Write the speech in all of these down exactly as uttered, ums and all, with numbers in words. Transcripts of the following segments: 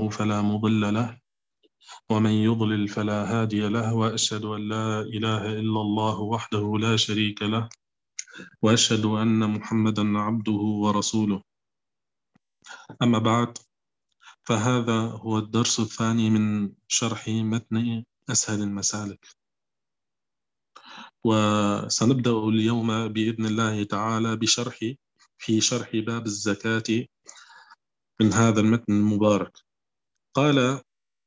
الله فلا مضل له ومن يضلل فلا هادي له وأشهد أن لا إله إلا الله وحده لا شريك له وأشهد أن محمدا عبده ورسوله. أما بعد، فهذا هو الدرس الثاني من شرح متن أسهل المسالك، وسنبدأ اليوم بإذن الله تعالى بشرح في شرح باب الزكاة من هذا المتن المبارك. قال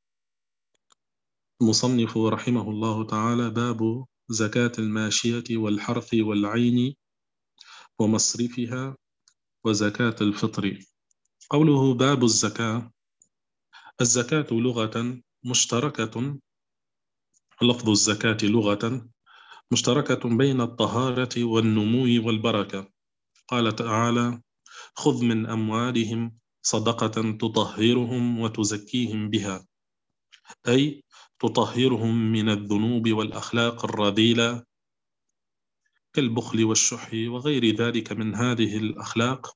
المصنف رحمه الله تعالى: باب زكاة الماشية والحرث والعين ومصرفها وزكاة الفطر. قوله باب الزكاة، الزكاة لغة مشتركة، لفظ الزكاة لغة مشتركة بين الطهارة والنمو والبركة. قال تعالى: خذ من أموالهم صدقة تطهرهم وتزكيهم بها، أي تطهرهم من الذنوب والأخلاق الرذيلة كالبخل والشح وغير ذلك من هذه الأخلاق،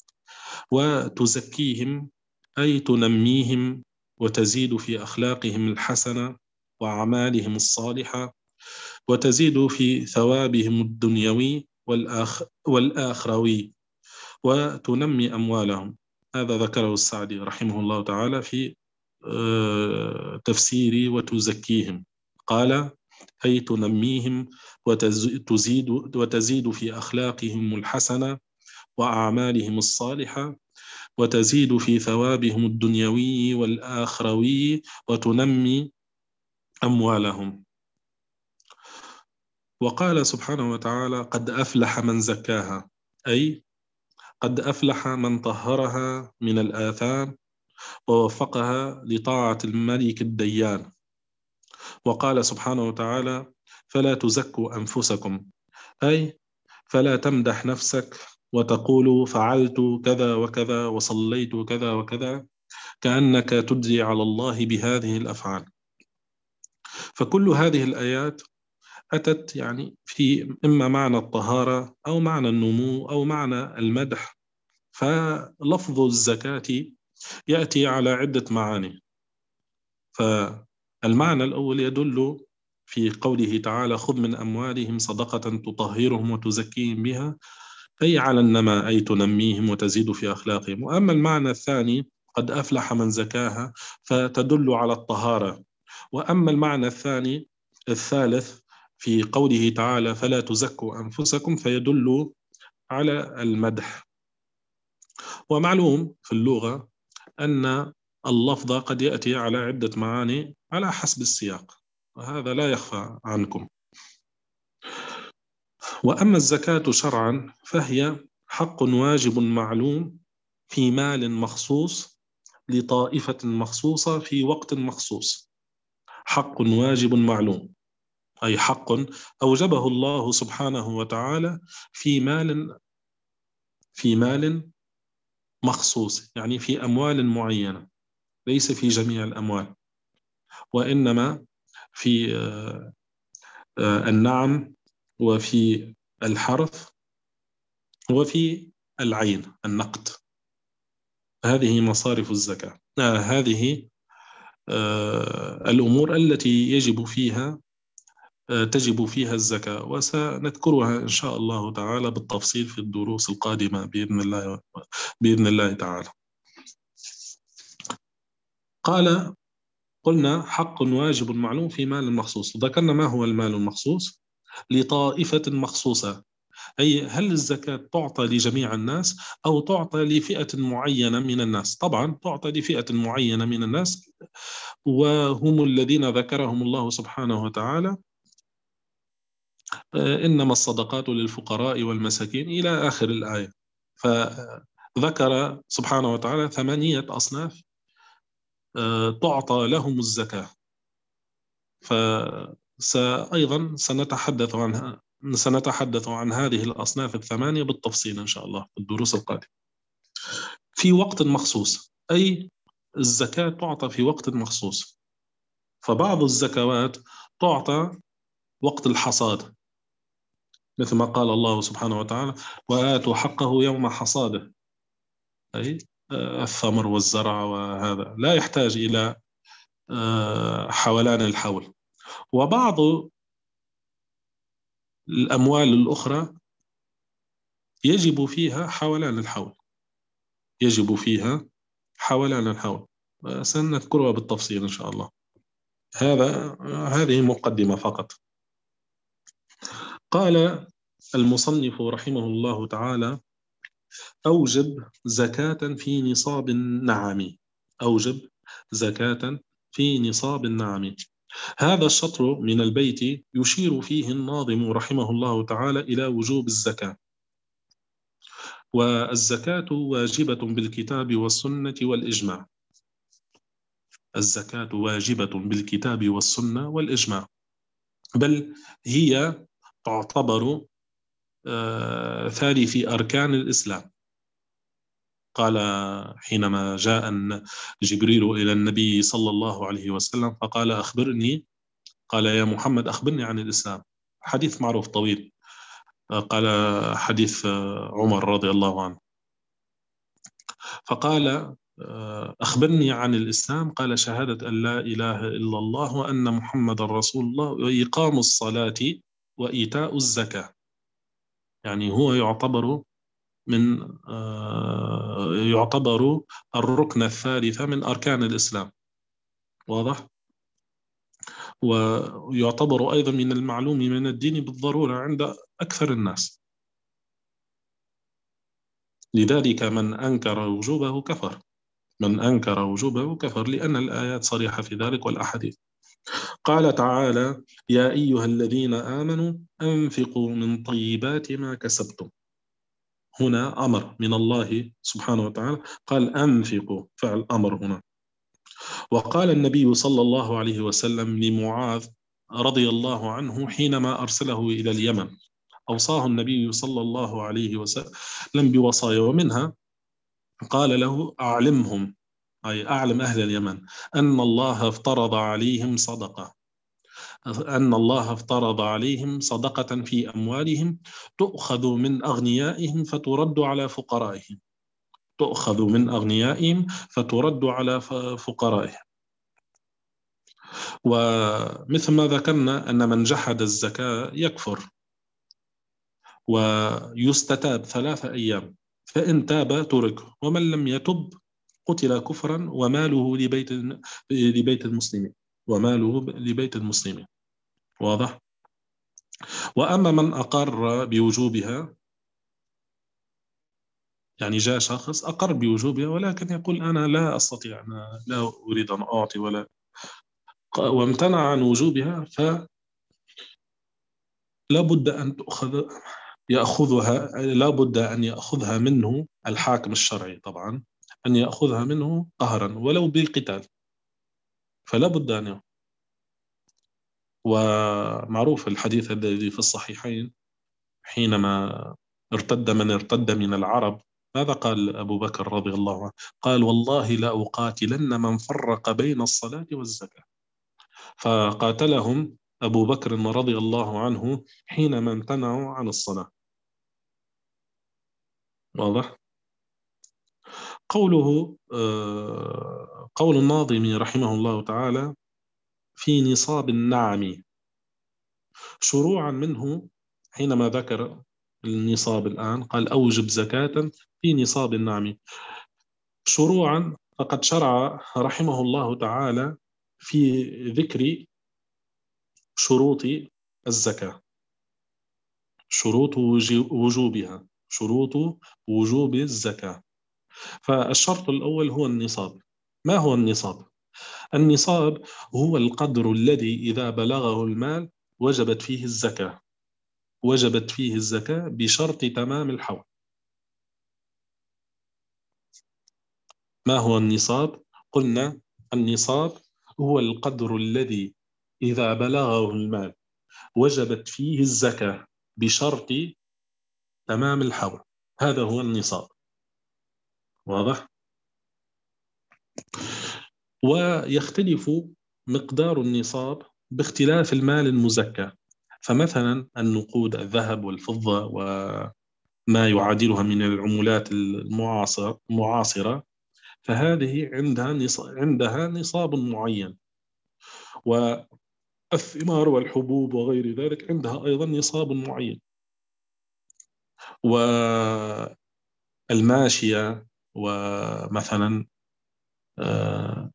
وتزكيهم أي تنميهم وتزيد في أخلاقهم الحسنة وأعمالهم الصالحة، وتزيد في ثوابهم الدنيوي والآخ والآخروي، وتنمي أموالهم. هذا ذكره السعدي رحمه الله تعالى في تفسير وتزكيهم. قال: أي تنميهم وتزيد, وتزيد في أخلاقهم الحسنة وأعمالهم الصالحة، وتزيد في ثوابهم الدنيوي والآخروي، وتنمي أموالهم. وقال سبحانه وتعالى: قد أفلح من زكاها، أي قد أفلح من طهرها من الآثام ووفقها لطاعة الملك الديان. وقال سبحانه وتعالى: فلا تزكوا أنفسكم، أي فلا تمدح نفسك وتقول فعلت كذا وكذا وصليت كذا وكذا، كأنك تجزي على الله بهذه الأفعال. فكل هذه الآيات أتت يعني في إما معنى الطهارة أو معنى النمو أو معنى المدح. فلفظ الزكاة يأتي على عدة معاني. فالمعنى الأول يدل في قوله تعالى: خذ من أموالهم صدقة تطهرهم وتزكيهم بها، أي على النماء، أي تنميهم وتزيد في أخلاقهم. وأما المعنى الثاني قد أفلح من زكاها فتدل على الطهارة. وأما المعنى الثاني الثالث في قوله تعالى: فلا تزكوا أنفسكم، فيدل على المدح. ومعلوم في اللغة أن اللفظ قد يأتي على عدة معاني على حسب السياق، وهذا لا يخفى عنكم. وأما الزكاة شرعا فهي حق واجب معلوم في مال مخصوص لطائفة مخصوصة في وقت مخصوص. حق واجب معلوم أي حق أوجبه الله سبحانه وتعالى في مال في مال مخصوص، يعني في أموال معينة، ليس في جميع الأموال، وإنما في النعم وفي الحرث وفي العين النقد. هذه مصارف الزكاة. آه هذه آه الأمور التي يجب فيها آه تجب فيها الزكاة، وسنذكرها إن شاء الله تعالى بالتفصيل في الدروس القادمة بإذن الله بإذن الله تعالى. قال: قلنا حق واجب معلوم في مال مخصوص. ذكرنا ما هو المال المخصوص لطائفة مخصوصة، أي هل الزكاة تعطى لجميع الناس أو تعطى لفئة معينة من الناس؟ طبعا تعطى لفئة معينة من الناس، وهم الذين ذكرهم الله سبحانه وتعالى: إنما الصدقات للفقراء والمساكين إلى آخر الآية. فذكر سبحانه وتعالى ثمانية أصناف تعطى لهم الزكاة. فأيضا سنتحدث عنها سنتحدث عن هذه الأصناف الثمانية بالتفصيل إن شاء الله في الدروس القادمة. في وقت مخصوص، أي الزكاة تعطى في وقت مخصوص. فبعض الزكوات تعطى وقت الحصاد، مثل ما قال الله سبحانه وتعالى: وآتوا حقه يوم حصاده، أي الثمر والزرع، وهذا لا يحتاج إلى حولان الحول. وبعض الأموال الأخرى يجب فيها حولان الحول، يجب فيها حولان الحول، سنذكرها بالتفصيل إن شاء الله. هذا هذه مقدمة فقط. قال المصنف رحمه الله تعالى: أوجب زكاة في نصاب النعم. أوجب زكاة في نصاب النعم. هذا الشطر من البيت يشير فيه الناظم رحمه الله تعالى إلى وجوب الزكاة. والزكاة واجبة بالكتاب والسنة والإجماع. الزكاة واجبة بالكتاب والسنة والإجماع، بل هي تعتبر آه ثالث أركان الإسلام. قال حينما جاء جبريل إلى النبي صلى الله عليه وسلم فقال: أخبرني، قال: يا محمد أخبرني عن الإسلام. حديث معروف طويل. قال حديث عمر رضي الله عنه، فقال: أخبرني عن الإسلام. قال: شهادة أن لا إله إلا الله وأن محمد رسول الله وإقام الصلاة وإيتاء الزكاة. يعني هو يعتبر من يعتبر الركن الثالث من أركان الإسلام. واضح؟ ويعتبر أيضا من المعلوم من الدين بالضرورة عند أكثر الناس. لذلك من أنكر وجوبه كفر، من أنكر وجوبه كفر، لأن الآيات صريحة في ذلك والأحاديث. قال تعالى: يا أيها الذين آمنوا أنفقوا من طيبات ما كسبتم. هنا أمر من الله سبحانه وتعالى، قال: أنفقوا، فعل أمر هنا. وقال النبي صلى الله عليه وسلم لمعاذ رضي الله عنه حينما أرسله إلى اليمن، أوصاه النبي صلى الله عليه وسلم بوصايا، ومنها قال له: أعلمهم، أي أعلم أهل اليمن، أن الله افترض عليهم صدقة، أن الله افترض عليهم صدقة في أموالهم تؤخذ من أغنيائهم فترد على فقرائهم، تؤخذ من أغنيائهم فترد على فقرائهم. ومثل ما ذكرنا أن من جحد الزكاة يكفر ويستتاب ثلاثة أيام، فإن تاب تركه، ومن لم يتب قتل كفرا وماله لبيت لبيت المسلمين، وماله لبيت المسلمين. واضح؟ وأما من أقر بوجوبها، يعني جاء شخص أقر بوجوبها ولكن يقول: أنا لا أستطيع، أنا لا أريد أن أعطي ولا، وامتنع عن وجوبها، فلا بد أن تأخذ يأخذها لا بد أن يأخذها منه الحاكم الشرعي، طبعا أن يأخذها منه قهرا ولو بالقتال، فلا بد أن يأخذ. ومعروف الحديث الذي في الصحيحين حينما ارتد من ارتد من العرب، ماذا قال أبو بكر رضي الله عنه؟ قال: والله لا أقاتلن من فرق بين الصلاة والزكاة. فقاتلهم أبو بكر رضي الله عنه حينما امتنعوا عن الصلاة. واضح؟ قوله قول الناظم رحمه الله تعالى: في نصاب النعم، شروعا منه حينما ذكر النصاب الآن قال: أوجب زكاة في نصاب النعم. شروعا فقد شرع رحمه الله تعالى في ذكر شروط الزكاة، شروط وجوبها، شروط وجوب الزكاة. فالشرط الأول هو النصاب. ما هو النصاب؟ النصاب هو القدر الذي إذا بلغه المال وجبت فيه الزكاة، وجبت فيه الزكاة بشرط تمام الحول. ما هو النصاب؟ قلنا النصاب هو القدر الذي إذا بلغه المال وجبت فيه الزكاة بشرط تمام الحول، هذا هو النصاب. واضح؟ ويختلف مقدار النصاب باختلاف المال المزكى. فمثلا النقود، الذهب والفضة وما يعادلها من العملات المعاصرة فهذه عندها نصاب عندها نصاب معين. والثمار والحبوب وغير ذلك عندها أيضا نصاب معين. والماشية ومثلا آه،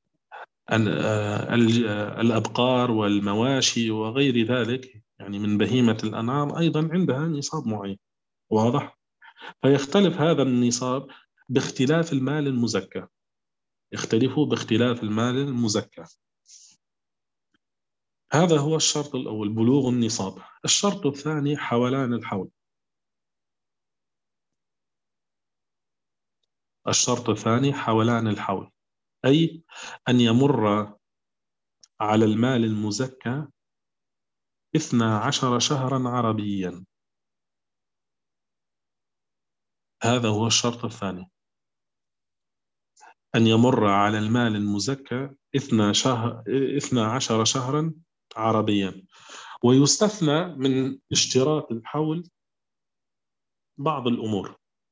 الأبقار والمواشي وغير ذلك، يعني من بهيمة الأنعام، أيضا عندها نصاب معين. واضح؟ فيختلف هذا النصاب باختلاف المال المزكى، يختلف باختلاف المال المزكى. هذا هو الشرط الأول، بلوغ النصاب. الشرط الثاني حولان الحول. الشرط الثاني حولان الحول، أي أن يمر على المال المزكى اثنا عشر شهرا عربيا. هذا هو الشرط الثاني، أن يمر على المال المزكى اثنا شهر اثنا عشر شهرا عربيا. ويستثنى من اشتراط الحول بعض الأمور.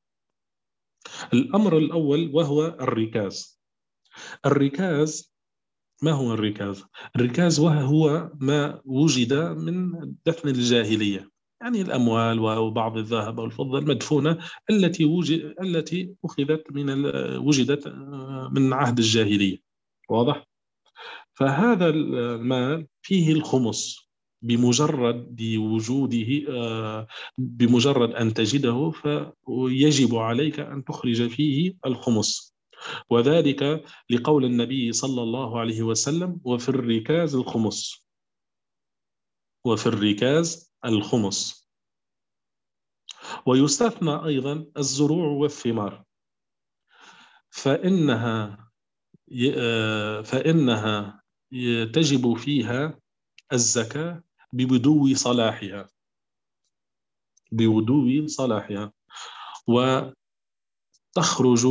الأمر الأول وهو الركاز. الركاز، ما هو الركاز؟ الركاز وهو ما وجد من دفن الجاهلية، يعني الأموال وبعض الذهب والفضة المدفونة التي وجد التي أخذت من ال- وجدت من عهد الجاهلية. واضح؟ فهذا المال فيه الخمس بمجرد وجوده، آه، بمجرد أن تجده فيجب عليك أن تخرج فيه الخمس. وذلك لقول النبي صلى الله عليه وسلم: وفي الركاز الخمس. وفي الركاز الخمس. ويستثنى أيضا الزروع والثمار، فإنها آه، فإنها تجب فيها الزكاة ببدو صلاحها، ببدو صلاحها. وتخرج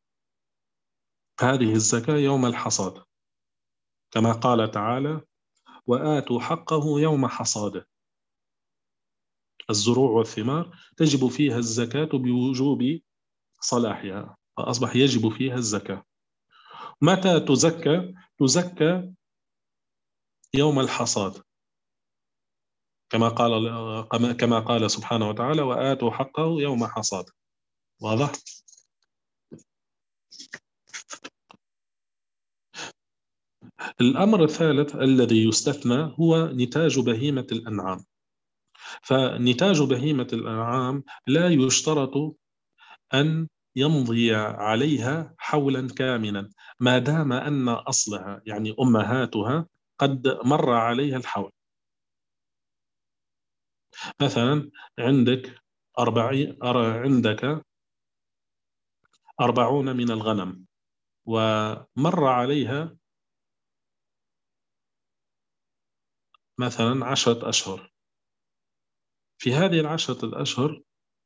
هذه الزكاة يوم الحصاد، كما قال تعالى: وآتوا حقه يوم حصاده. الزروع والثمار تجب فيها الزكاة بوجوب صلاحها، فأصبح يجب فيها الزكاة. متى تزكى؟ تزكى يوم الحصاد، كما قال كما قال سبحانه وتعالى: وآتوا حقه يوم حصاد. واضح؟ الأمر الثالث الذي يستثنى هو نتاج بهيمة الأنعام. فنتاج بهيمة الأنعام لا يشترط أن يمضي عليها حولا كاملا، ما دام أن أصلها، يعني أمهاتها، قد مر عليها الحول. مثلا عندك أربعين عندك أربعون من الغنم، ومر عليها مثلا عشرة أشهر. في هذه العشرة الأشهر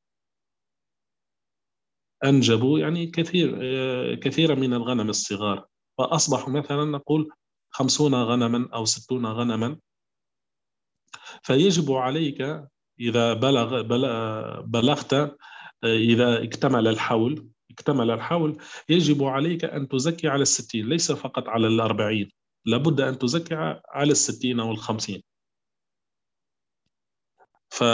أنجبوا يعني كثير كثيرا من الغنم الصغار، فأصبحوا مثلا نقول خمسون غنما أو ستون غنما. فيجب عليك إذا بلغ بلغت إذا اكتمل الحول اكتمل الحول يجب عليك أن تزكي على الستين، ليس فقط على الأربعين، لابد أن تزكي على الستين أو الخمسين. ف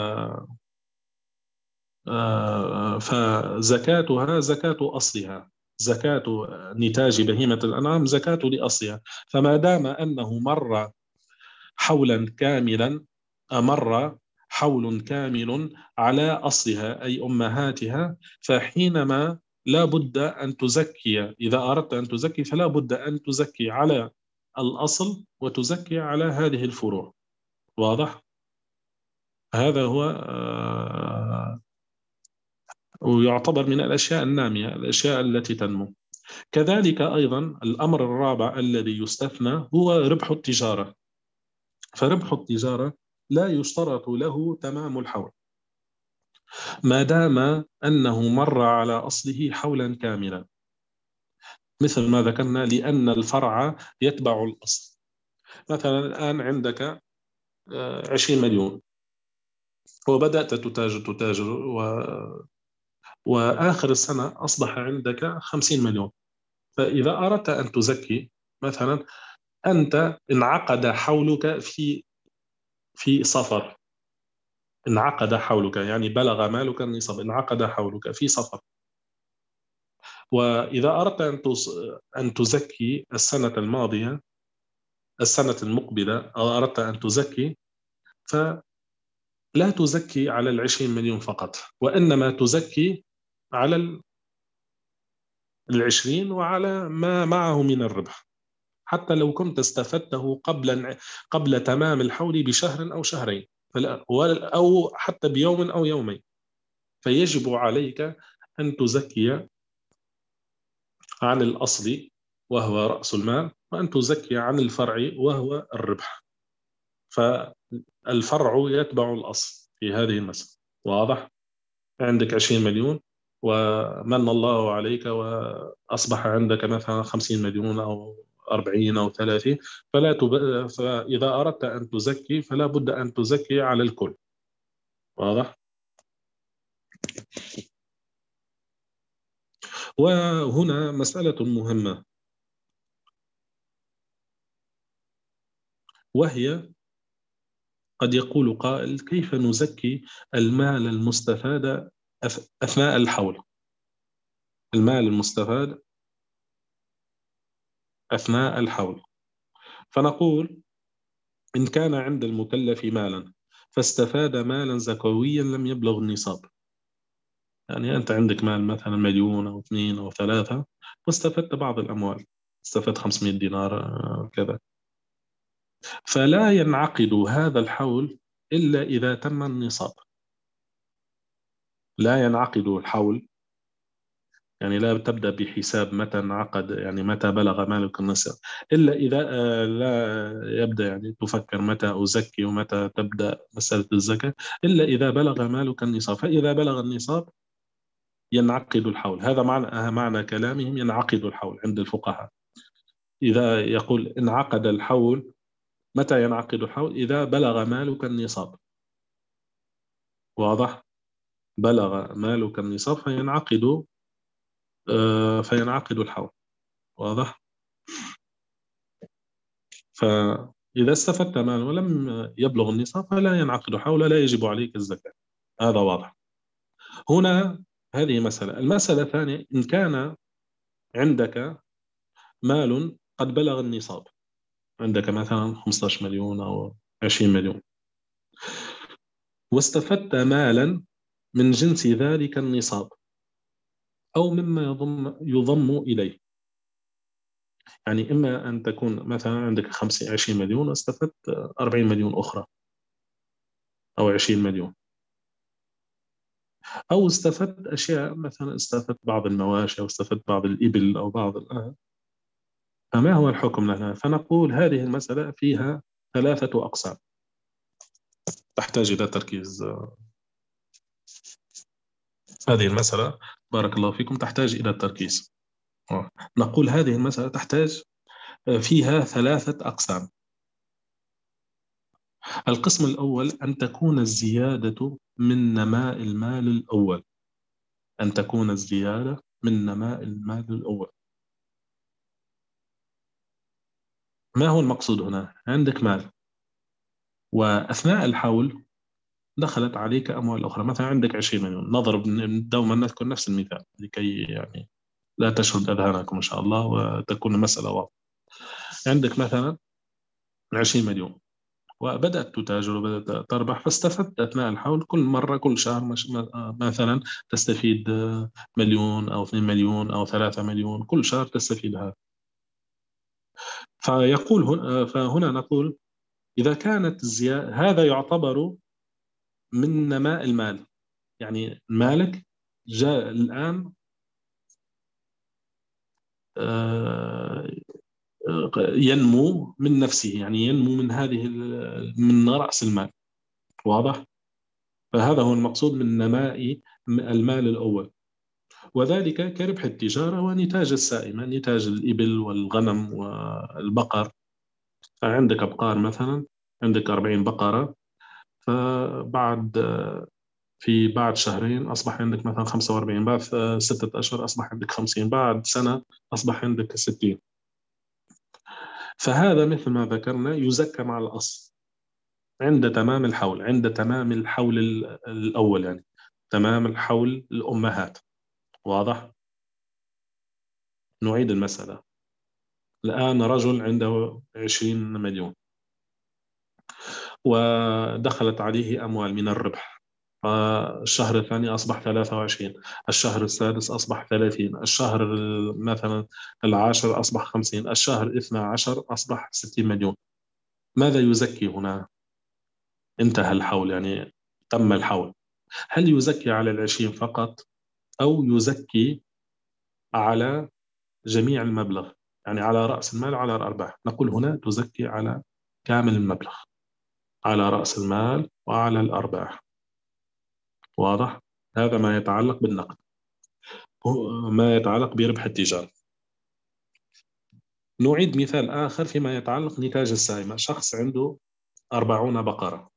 فزكاتها زكاة أصلها، زكاة نتاج بهيمة الأنعام زكاة لأصلها. فما دام أنه مر حولا كاملا، مر حول كامل على أصلها أي أمهاتها، فحينما لا بد أن تزكي، إذا أردت أن تزكي فلا بد أن تزكي على الأصل وتزكي على هذه الفروع. واضح؟ هذا هو آه، ويعتبر من الأشياء النامية، الأشياء التي تنمو. كذلك أيضا الأمر الرابع الذي يستثنى هو ربح التجارة. فربح التجارة لا يشترط له تمام الحول، ما دام أنه مر على أصله حولا كاملا، مثل ما ذكرنا، لأن الفرع يتبع الأصل. مثلا الآن عندك عشرين مليون، وبدأت تتاجر تتاجر وآخر السنة أصبح عندك خمسين مليون. فإذا أردت أن تزكي مثلا، أنت انعقد حولك في في صفر، انعقد حولك يعني بلغ مالك النصاب، انعقد حولك في صفر. وإذا أردت أن أن تزكي السنة الماضية، السنة المقبلة، أو أردت أن تزكي، فلا تزكي على العشرين مليون فقط، وإنما تزكي على العشرين وعلى ما معه من الربح، حتى لو كنت استفدته قبل قبل تمام الحول بشهر أو شهرين، فلا أو حتى بيوم أو يومين. فيجب عليك أن تزكي عن الأصل وهو رأس المال، وأن تزكي عن الفرع وهو الربح. فالفرع يتبع الأصل في هذه المسألة. واضح؟ عندك عشرين مليون ومن الله عليك وأصبح عندك مثلا خمسين مليون أو أربعين أو ثلاثين، فلا تب... فإذا أردت أن تزكي فلا بد أن تزكي على الكل. واضح؟ وهنا مسألة مهمة، وهي قد يقول قائل: كيف نزكي المال المستفاد أثناء الحول؟ المال المستفاد أثناء الحول. فنقول: إن كان عند المكلف مالا فاستفاد مالا زكويا لم يبلغ النصاب، يعني أنت عندك مال مثلا مليون أو اثنين أو ثلاثة، واستفدت بعض الأموال، استفدت خمسمائة دينار آه، كذا، فلا ينعقد هذا الحول إلا إذا تم النصاب. لا ينعقد الحول، يعني لا تبدأ بحساب متى انعقد، يعني متى بلغ مالك النصاب، إلا إذا آه، لا يبدأ يعني تفكر متى أزكي ومتى تبدأ مسألة الزكاة، إلا إذا بلغ مالك النصاب. فإذا بلغ النصاب ينعقد الحول. هذا معنى آه، معنى كلامهم ينعقد الحول عند الفقهاء. إذا يقول انعقد الحول، متى ينعقد الحول؟ إذا بلغ مالك النصاب. واضح؟ بلغ مالك النصاب فينعقد آه، فينعقد الحول. واضح؟ فإذا استفدت مال ولم يبلغ النصاب فلا ينعقد حول، لا يجب عليك الزكاة. هذا واضح. هنا هذه مسألة. المسألة الثانية: إن كان عندك مال قد بلغ النصاب، عندك مثلا خمسة عشر مليون أو عشرين مليون، واستفدت مالا من جنس ذلك النصاب أو مما يضم يضم إليه، يعني إما أن تكون مثلا عندك خمسين عشرين مليون واستفدت أربعين مليون أخرى أو عشرين مليون، أو استفدت أشياء، مثلا استفدت بعض المواشي أو استفدت بعض الإبل أو بعض الآن. فما هو الحكم لها؟ فنقول هذه المسألة فيها ثلاثة أقسام، تحتاج إلى تركيز. هذه المسألة بارك الله فيكم تحتاج إلى التركيز. نقول هذه المسألة تحتاج فيها ثلاثة أقسام. القسم الأول: أن تكون الزيادة من نماء المال الأول. أن تكون الزيادة من نماء المال الأول. ما هو المقصود هنا؟ عندك مال وأثناء الحول دخلت عليك أموال أخرى، مثلا عندك عشرين مليون، نضرب دوما نذكر نفس المثال لكي يعني لا تشرد أذهانكم إن شاء الله وتكون المسألة واضحة. عندك مثلا عشرين مليون وبدأت تتاجر وبدأت تربح، فاستفدت أثناء الحول كل مرة كل شهر مش مثلا تستفيد مليون أو اثنين مليون أو ثلاثة مليون، كل شهر تستفيد هذا. فيقول هنا فهنا نقول: إذا كانت الزيادة، هذا يعتبر من نماء المال، يعني مالك جاء الآن آه، ينمو من نفسه، يعني ينمو من هذه ال- من رأس المال. واضح؟ فهذا هو المقصود من نماء المال الأول، وذلك كربح التجارة ونتاج السائمة، نتاج الإبل والغنم والبقر. عندك أبقار مثلا، عندك أربعين بقرة، فبعد في بعد شهرين أصبح عندك مثلا خمسة وأربعين، بعد ستة أشهر أصبح عندك خمسين، بعد سنة أصبح عندك ستين. فهذا مثل ما ذكرنا يزكى مع الأصل عند تمام الحول، عند تمام الحول الأول، يعني تمام الحول الأمهات. واضح؟ نعيد المسألة. الآن رجل عنده عشرين مليون ودخلت عليه أموال من الربح. الشهر الثاني أصبح ثلاثة وعشرين، الشهر السادس أصبح ثلاثين، الشهر مثلا العاشر أصبح خمسين، الشهر الاثنى عشر أصبح ستين مليون. ماذا يزكي هنا؟ انتهى الحول، يعني تم الحول. هل يزكي على العشرين فقط أو يزكي على جميع المبلغ، يعني على رأس المال وعلى الأرباح؟ نقول هنا تزكي على كامل المبلغ، على رأس المال وعلى الأرباح. واضح؟ هذا ما يتعلق بالنقد. ما يتعلق بربح التجارة. نعيد مثال آخر فيما يتعلق نتاج السائمة. شخص عنده أربعون بقرة،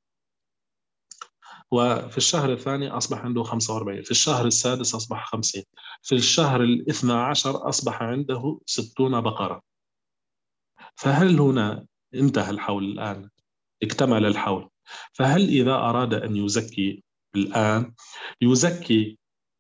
وفي الشهر الثاني أصبح عنده خمسة وأربعين، في الشهر السادس أصبح خمسين، في الشهر الاثنى عشر أصبح عنده ستون بقرة. فهل هنا انتهى الحول الآن، اكتمل الحول، فهل إذا أراد أن يزكي الآن يزكي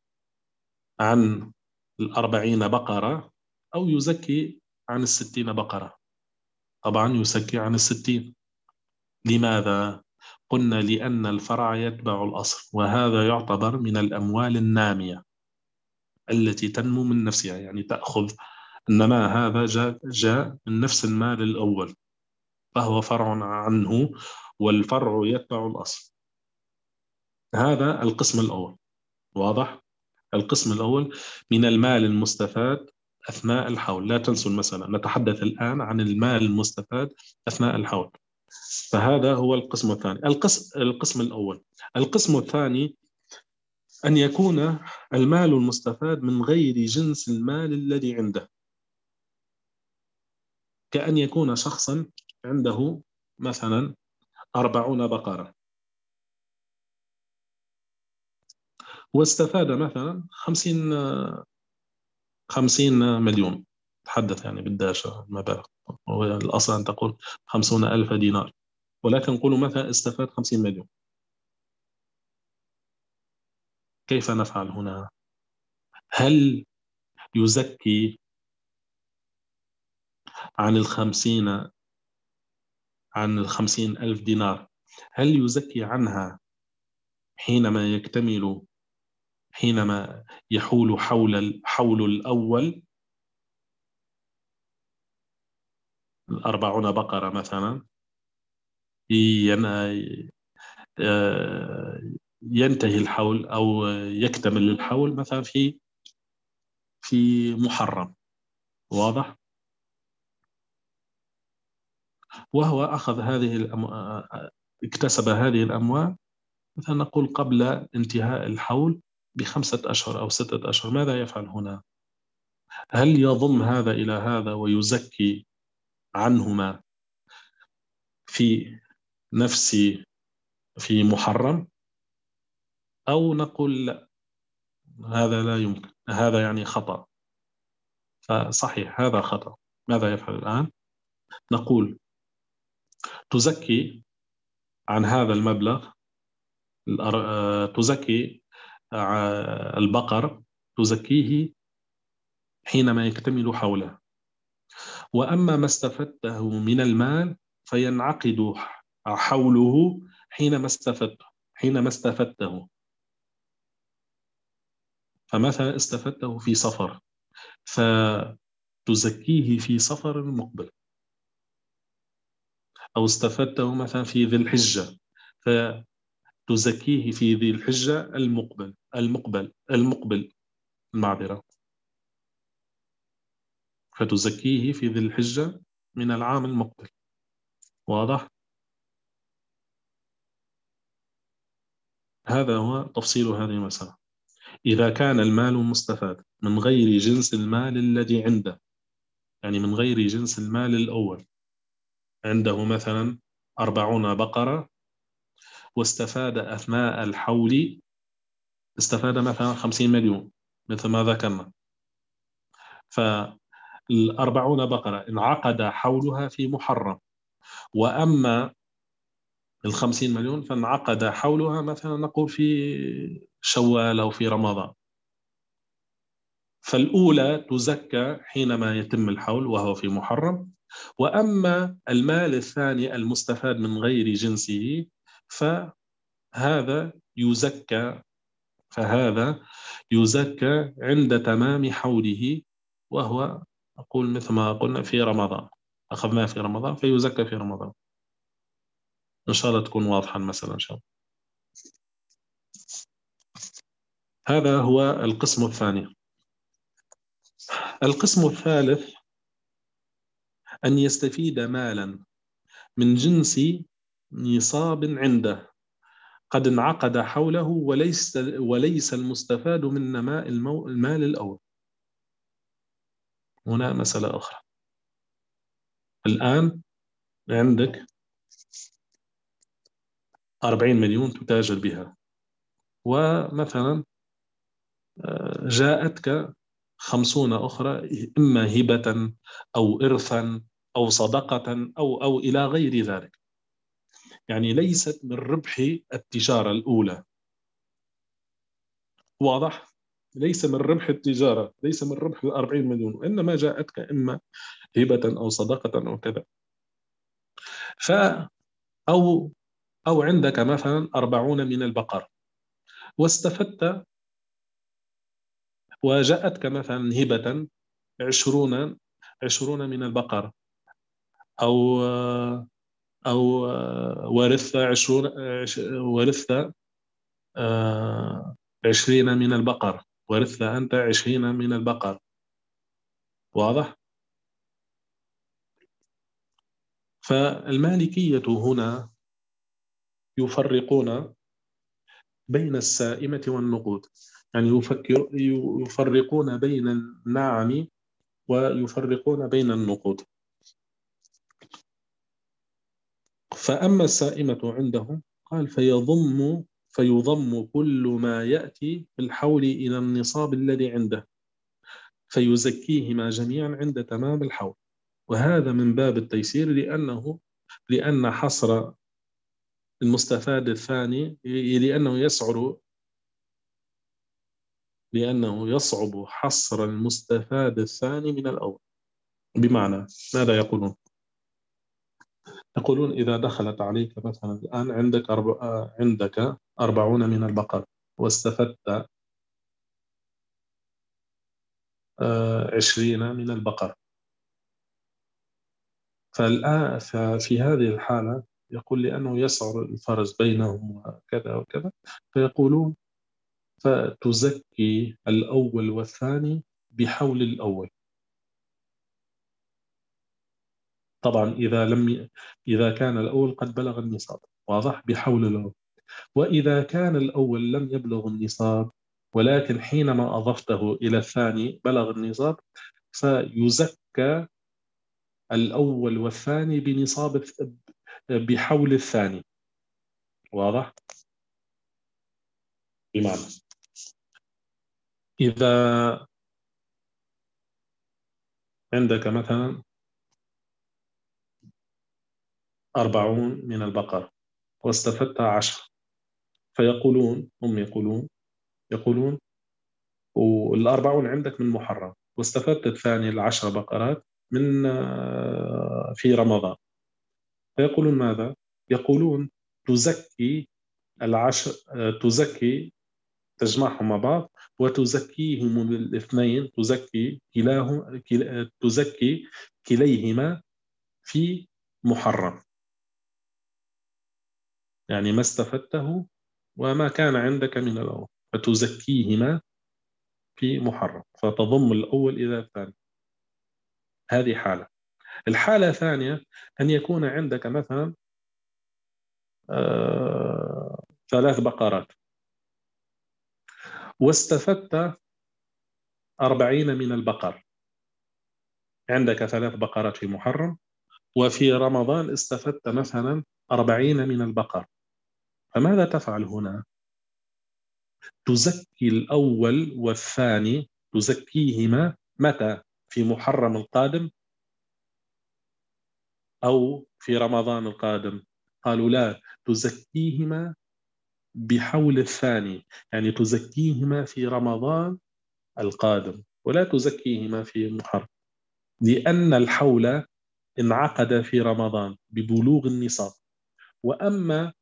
عن الأربعين بقرة أو يزكي عن الستين بقرة؟ طبعا يزكي عن الستين. لماذا؟ قلنا لأن الفرع يتبع الأصل، وهذا يعتبر من الأموال النامية التي تنمو من نفسها، يعني تأخذ إنما هذا جاء, جاء من نفس المال الأول، فهو فرع عنه، والفرع يتبع الأصل. هذا القسم الأول. واضح؟ القسم الأول من المال المستفاد أثناء الحول. لا تنسوا المسألة، نتحدث الآن عن المال المستفاد أثناء الحول. فهذا هو القسم الثاني. القسم, القسم الأول. القسم الثاني أن يكون المال المستفاد من غير جنس المال الذي عنده، كأن يكون شخصا عنده مثلا أربعون بقرة واستفاد مثلا خمسين خمسين مليون. تحدث يعني بالدارجة المبالغ، الأصل أن تقول خمسون ألف دينار، ولكن نقول مثلا استفاد خمسين مليون. كيف نفعل هنا؟ هل يزكي عن الخمسين عن الخمسين ألف دينار، هل يزكي عنها حينما يكتمل، حينما يحول حول الحول الأول الأربعون بقرة مثلا، ينتهي الحول أو يكتمل الحول مثلا في في محرم. واضح؟ وهو أخذ هذه الأموال، اكتسب هذه الأموال مثلا نقول قبل انتهاء الحول بخمسة أشهر أو ستة أشهر. ماذا يفعل هنا؟ هل يضم هذا إلى هذا ويزكي عنهما في نفس في محرم، أو نقول لا، هذا لا يمكن، هذا يعني خطأ؟ فصحيح هذا خطأ. ماذا يفعل الآن؟ نقول تزكي عن هذا المبلغ، تزكي البقر، تزكيه حينما يكتمل حوله، وأما ما استفدته من المال فينعقد حوله حينما استفدته حينما استفدته فمثلا استفدته في صفر فتزكيه في صفر المقبل، أو استفدته مثلا في ذي الحجة فتزكيه في ذي الحجة المقبل المقبل المقبل المعذرة، فتزكيه في ذي الحجة من العام المقبل. واضح؟ هذا هو تفصيل هذه المسألة. إذا كان المال مستفاد من غير جنس المال الذي عنده، يعني من غير جنس المال الأول، عنده مثلا أربعون بقرة واستفاد أثناء الحول استفاد مثلا خمسين مليون مثل ما ذكرنا. فالأربعون بقرة انعقد حولها في محرم، وأما الخمسين مليون فانعقد حولها مثلا نقول في شوال أو في رمضان. فالأولى تزكى حينما يتم الحول وهو في محرم، وأما المال الثاني المستفاد من غير جنسه فهذا يزكى فهذا يزكى عند تمام حوله، وهو أقول مثل ما قلنا في رمضان، أخذناه في رمضان فيزكى في رمضان. إن شاء الله تكون واضحة المسألة إن شاء الله. هذا هو القسم الثاني. القسم الثالث أن يستفيد مالا من جنس نصاب عنده قد انعقد حوله وليس وليس المستفاد من نماء المال الأول. هنا مسألة أخرى. الآن عندك أربعين مليون تتاجر بها، ومثلا جاءتك خمسون أخرى إما هبة أو إرثا أو صدقة أو أو إلى غير ذلك، يعني ليست من ربح التجارة الأولى. واضح؟ ليس من ربح التجارة، ليس من ربح الأربعين مليون، وإنما جاءتك إما هبة أو صدقة أو كذا. ف أو أو عندك مثلا أربعون من البقر واستفدت، وجاءتك مثلا هبة عشرون عشرون من البقر، أو أو ورثت عشرون ورثت عشرين من البقر، ورثت أنت عشرين من البقر. واضح؟ فالمالكية هنا يفرقون بين السائمة والنقود، يعني يفكر يفرقون بين النعم ويفرقون بين النقود. فأما السائمة عندهم قال فيضم فيضم كل ما يأتي في الحول إلى النصاب الذي عنده فيزكيهما جميعا عند تمام الحول. وهذا من باب التيسير، لأنه لأن حصر المستفاد الثاني لأنه يسعر لأنه يصعب حصر المستفاد الثاني من الأول. بمعنى ماذا يقولون؟ يقولون إذا دخلت عليك مثلا الآن عندك أربع عندك أربعون من البقر واستفدت عشرين من البقر، فالآن ففي هذه الحالة يقول لأنه يسعر الفرز بينهم وكذا وكذا، فيقولون فتزكي الأول والثاني بحول الأول. طبعا إذا لم إذا كان الأول قد بلغ النصاب، واضح، بحول الأول. وإذا كان الأول لم يبلغ النصاب ولكن حينما أضفته إلى الثاني بلغ النصاب، فيزكى الأول والثاني بنصاب بحول الثاني. واضح؟ بمعنى إذا عندك مثلا أربعون من البقر واستفدت عشر، فيقولون هم يقولون يقولون والأربعون عندك من محرم واستفدت الثاني العشر بقرات من في رمضان، فيقولون ماذا؟ يقولون تزكي العشر تزكي تجمعهم مع بعض وتزكيهم الاثنين، تزكي كلاهم تزكي كليهما في محرم، يعني ما استفدته وما كان عندك من الأول، فتزكيهما في محرم، فتضم الأول إلى الثاني. هذه حالة. الحالة الثانية أن يكون عندك مثلا آه ثلاث بقرات واستفدت أربعين من البقر. عندك ثلاث بقرات في محرم وفي رمضان استفدت مثلا أربعين من البقر، فماذا تفعل هنا؟ تزكي الأول والثاني، تزكيهما متى؟ في محرم القادم أو في رمضان القادم؟ قالوا لا، تزكيهما بحول الثاني، يعني تزكيهما في رمضان القادم ولا تزكيهما في محرم، لأن الحول انعقد في رمضان ببلوغ النصاب، وأما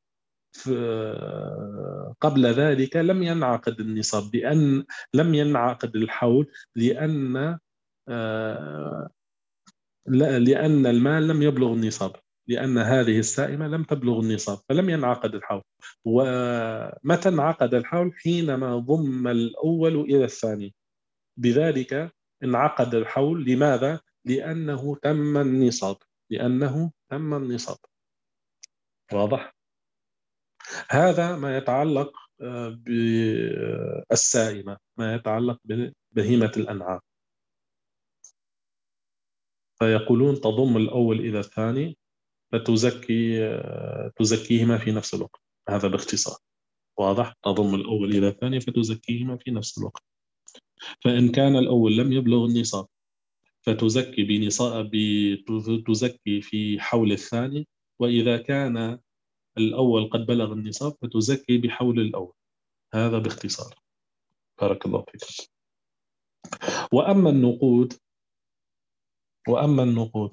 قبل ذلك لم ينعقد النصاب، لأن لم ينعقد الحول، لأن آه، لأن المال لم يبلغ النصاب، لأن هذه السائمة لم تبلغ النصاب فلم ينعقد الحول. ومتى انعقد الحول؟ حينما ضم الأول إلى الثاني، بذلك انعقد الحول. لماذا؟ لأنه تم النصاب، لأنه تم النصاب. واضح؟ هذا ما يتعلق آه، بالسائمة، ما يتعلق ببهيمة الأنعام. فيقولون تضم الأول إلى الثاني فتزكي آه، تزكيهما في نفس الوقت. هذا باختصار. واضح؟ تضم الأول إلى الثاني فتزكيهما في نفس الوقت. فإن كان الأول لم يبلغ النصاب فتزكي بنصاب، تزكي في حول الثاني، وإذا كان الأول قد بلغ النصاب فتزكي بحول الأول. هذا باختصار. بارك الله فيك. وأما النقود وأما النقود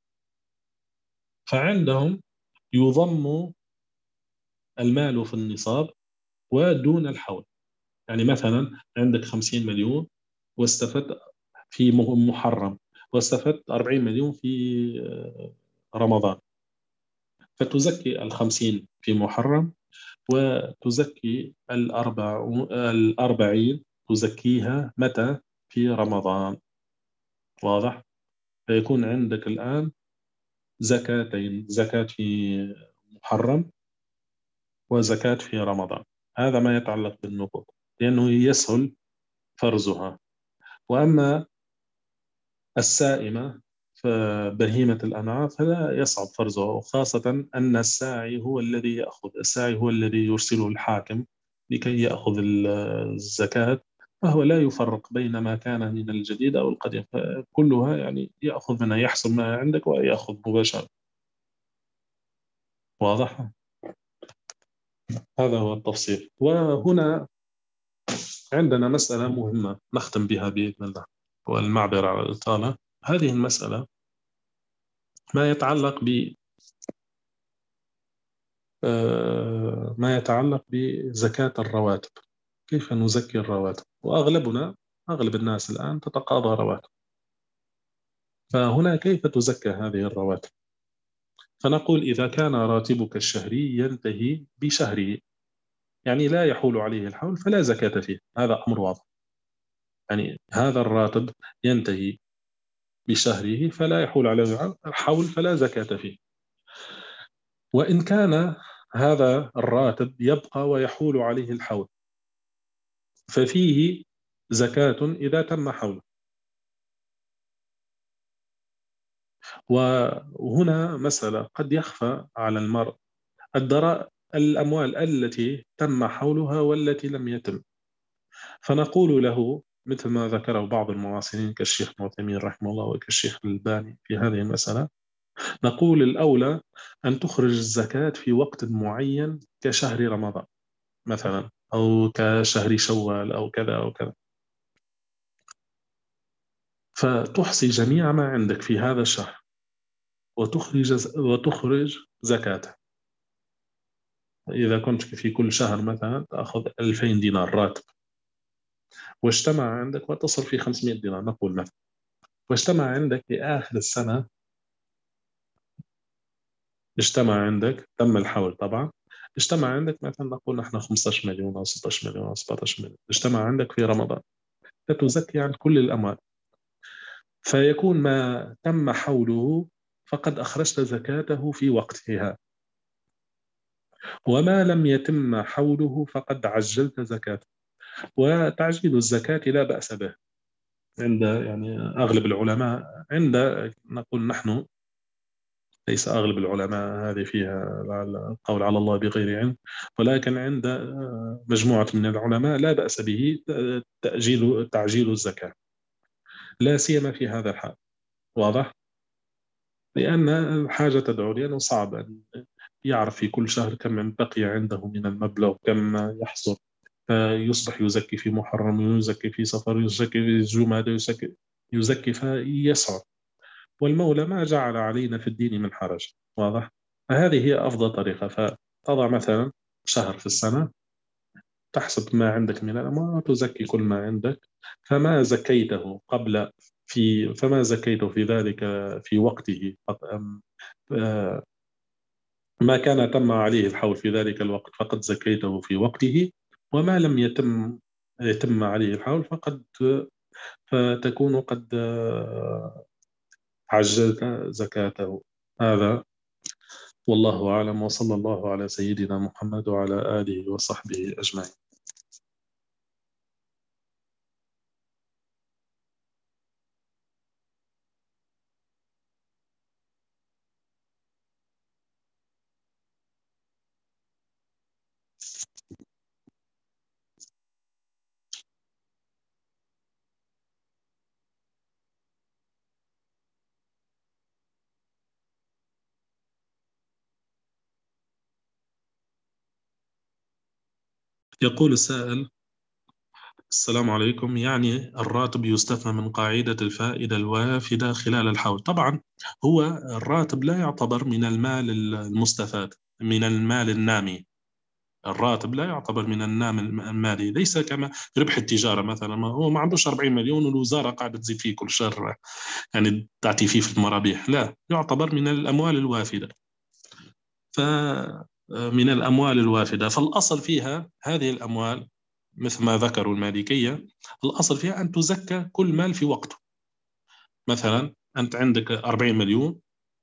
فعندهم يضم المال في النصاب ودون الحول. يعني مثلا عندك خمسين مليون واستفدت في محرم، واستفدت أربعين مليون في رمضان، فتزكي الخمسين في محرم وتزكي الأربع الأربعين تزكيها متى؟ في رمضان. واضح؟ فيكون عندك الآن زكاتين، زكاة في محرم وزكاة في رمضان. هذا ما يتعلق بالنقود، لأنه يسهل فرزها. وأما السائمة فبهيمة الأنعام فلا يصعب فرزها، وخاصة أن الساعي هو الذي يأخذ، الساعي هو الذي يرسله الحاكم لكي يأخذ الزكاة، فهو لا يفرق بين ما كان من الجديد أو القديم، كلها يعني يأخذ منها، يحسب ما عندك ويأخذ مباشرة. واضح؟ هذا هو التفصيل. وهنا عندنا مسألة مهمة نختم بها بإذن الله، والمعذرة على الإطالة. هذه المسألة ما يتعلق ب آه، ما يتعلق بزكاة الرواتب. كيف نزكي الرواتب؟ وأغلبنا، أغلب الناس الآن تتقاضى رواتب، فهنا كيف تزكى هذه الرواتب؟ فنقول إذا كان راتبك الشهري ينتهي بشهره، يعني لا يحول عليه الحول، فلا زكاة فيه. هذا أمر واضح، يعني هذا الراتب ينتهي بشهره فلا يحول عليه الحول، فلا زكاة فيه. وإن كان هذا الراتب يبقى ويحول عليه الحول ففيه زكاة إذا تم حوله. وهنا مسألة قد يخفى على المرء: الدراء الأموال التي تم حولها والتي لم يتم. فنقول له مثل ما ذكره بعض المعاصرين كالشيخ معتمين رحمه الله وكالشيخ الباني في هذه المسألة، نقول الأولى أن تخرج الزكاة في وقت معين كشهر رمضان مثلا، أو كشهر شوال أو كذا أو كذا، فتحصي جميع ما عندك في هذا الشهر وتخرج وتخرج زكاته. إذا كنت في كل شهر مثلا تأخذ ألفين دينار راتب، واجتمع عندك وتصل في خمسمائة دينار نقول مثلا، واجتمع عندك في آخر السنة، اجتمع عندك تم الحول طبعا، اجتمع عندك مثلا نقول نحن خمسة عشر مليون أو ستة عشر مليون أو سبعة عشر مليون، اجتمع عندك في رمضان، فتزكي عن كل الأموال، فيكون ما تم حوله فقد أخرجت زكاته في وقتها، وما لم يتم حوله فقد عجلت زكاته. وتعجيل الزكاة لا بأس به عند يعني أغلب العلماء، عند نقول نحن ليس أغلب العلماء هذه فيها القول على الله بغير علم، ولكن عند آه، مجموعة من العلماء لا بأس به تأجيل تعجيل الزكاة، لا سيما في هذا الحال. واضح؟ لأن الحاجة تدعو، لأنه صعب أن يعرف في كل شهر كم من بقي عنده من المبلغ، كم يحصل، فيصبح يزكي في محرم، يزكي في سفر، يزكي في جمعة، يزكي يزكي فيسعى. والمولى ما جعل علينا في الدين من حرج. واضح؟ فهذه هي أفضل طريقة. فتضع مثلا شهر في السنة، تحسب ما عندك من الأموال وتزكي كل ما عندك. فما زكيته قبل في فما زكيته في ذلك في وقته، آه، ما كان تم عليه الحول في ذلك الوقت فقد زكيته في وقته، وما لم يتم يتم عليه الحول فقد فتكون قد آه، عجلت زكاته. هذا والله أعلم، وصلى الله على سيدنا محمد وعلى آله وصحبه أجمعين. يقول السائل: السلام عليكم، يعني الراتب يستثنى من قاعدة الفائدة الوافدة خلال الحول؟ طبعا، هو الراتب لا يعتبر من المال المستفاد، من المال النامي. الراتب لا يعتبر من النام المالي، ليس كما ربح التجارة مثلا، ما هو ما عندوش أربعين مليون والوزارة قاعدة تزيد فيه كل شهر، يعني تعطي فيه في المرابيح. لا، يعتبر من الأموال الوافدة. فمن الأموال الوافدة، فالأصل فيها هذه الأموال مثل ما ذكروا المالكية، الأصل فيها أن تزكى كل مال في وقته. مثلا أنت عندك أربعين مليون،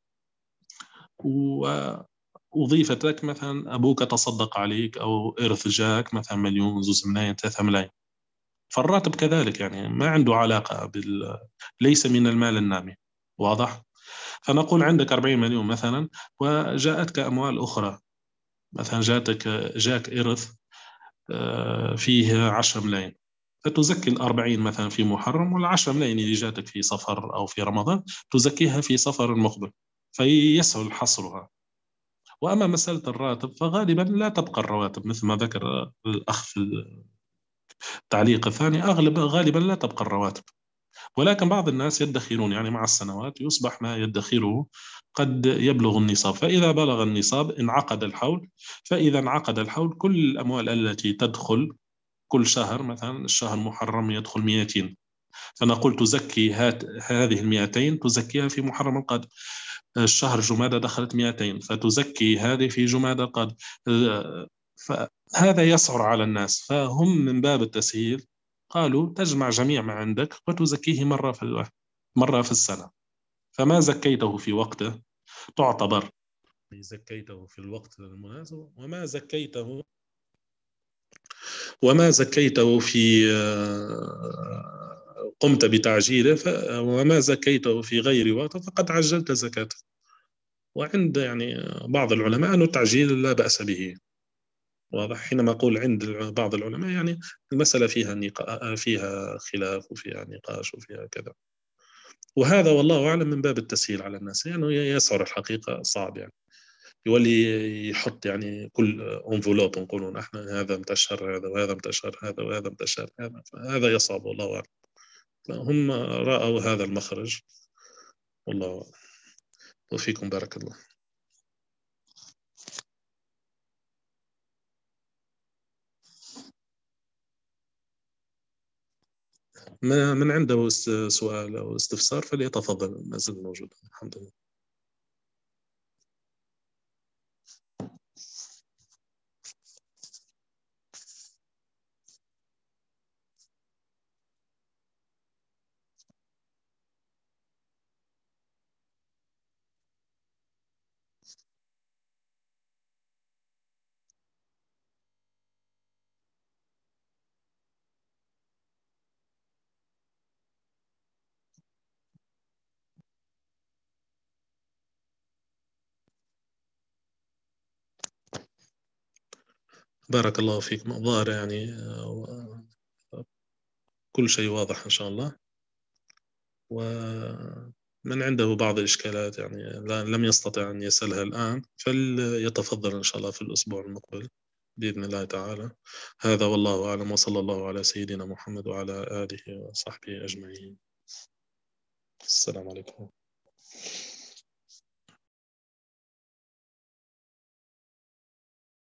وأضيفت لك مثلا أبوك تصدق عليك، أو إرث جاك مثلا مليون، زوز ملايين، ثلاثة ملايين، فالراتب كذلك يعني ما عنده علاقة بال ليس من المال النامي. واضح؟ فنقول عندك أربعين مليون مثلا، وجاءتك أموال أخرى، مثلا جاتك جاك إرث آه، فيه عشرة ملايين، فتزكي الأربعين مثلا في محرم، والعشرة ملايين اللي جاتك في صفر أو في رمضان تزكيها في صفر المقبل، فيسهل حصرها. وأما مسألة الراتب فغالبا لا تبقى الرواتب، مثل ما ذكر الأخ في التعليق الثاني، أغلب غالبا لا تبقى الرواتب، ولكن بعض الناس يدخرون، يعني مع السنوات يصبح ما يدخره قد يبلغ النصاب، فإذا بلغ النصاب انعقد الحول. فإذا انعقد الحول كل الأموال التي تدخل كل شهر، مثلا الشهر محرم يدخل مئتين، فنقول تزكي هات هذه المئتين تزكيها في محرم القادم. الشهر جمادى دخلت مئتين، فتزكي هذه في جمادى القادم. فهذا يصعر على الناس، فهم من باب التسهيل قالوا تجمع جميع ما عندك وتزكيه مرة في مرة في السنة. فما زكيته في وقته تعتبر زكيته في الوقت المناسب، وما زكيته وما زكيته في آه، قمت بتعجيله، وما زكيته في غير وقت فقد عجلت زكاته. وعند يعني بعض العلماء أن التعجيل لا بأس به. واضح؟ حينما أقول عند بعض العلماء يعني المسألة فيها نقا... فيها خلاف وفيها نقاش وفيها كذا، وهذا والله أعلم من باب التسهيل على الناس، يعني يسعر الحقيقة صعب، يعني يولي يحط يعني كل انفلوب نقولوا نحن هذا متشهر هذا، وهذا متشهر هذا، وهذا متشهر هذا، هذا يصعب والله أعلم. فهم رأوا هذا المخرج، والله أعلم. وفيكم بارك الله. ما من عنده سؤال أو استفسار فليتفضل، ما زال موجود الحمد لله. بارك الله فيك. ظاهر يعني آه، كل شيء واضح إن شاء الله. ومن عنده بعض الإشكالات يعني لا- لم يستطع أن يسألها الآن، فليتفضل إن شاء الله في الأسبوع المقبل بإذن الله تعالى. هذا والله أعلم، وصلى الله على سيدنا محمد وعلى آله وصحبه أجمعين. السلام عليكم.